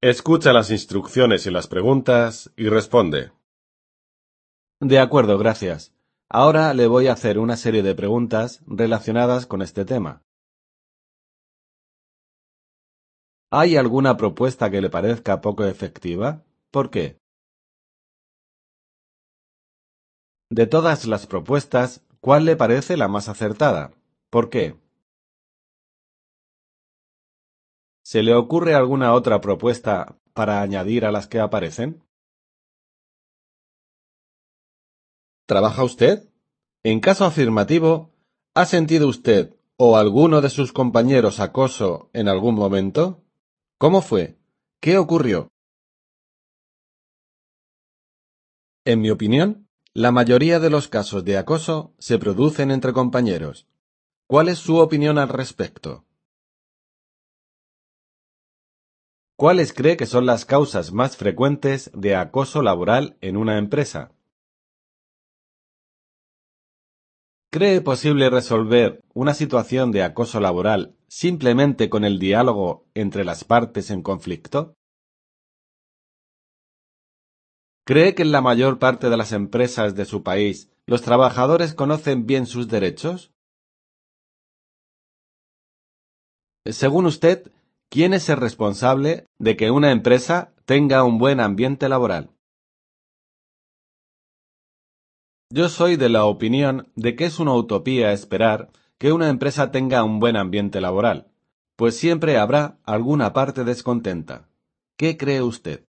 Escucha las instrucciones y las preguntas y responde. De acuerdo, gracias. Ahora le voy a hacer una serie de preguntas relacionadas con este tema. ¿Hay alguna propuesta que le parezca poco efectiva? ¿Por qué? De todas las propuestas, ¿cuál le parece la más acertada? ¿Por qué? ¿Se le ocurre alguna otra propuesta para añadir a las que aparecen? ¿Trabaja usted? En caso afirmativo, ¿ha sentido usted o alguno de sus compañeros acoso en algún momento? ¿Cómo fue? ¿Qué ocurrió? En mi opinión, la mayoría de los casos de acoso se producen entre compañeros. ¿Cuál es su opinión al respecto? ¿Cuáles cree que son las causas más frecuentes de acoso laboral en una empresa? ¿Cree posible resolver una situación de acoso laboral simplemente con el diálogo entre las partes en conflicto? ¿Cree que en la mayor parte de las empresas de su país los trabajadores conocen bien sus derechos? Según usted, ¿quién es el responsable de que una empresa tenga un buen ambiente laboral? Yo soy de la opinión de que es una utopía esperar que una empresa tenga un buen ambiente laboral, pues siempre habrá alguna parte descontenta. ¿Qué cree usted?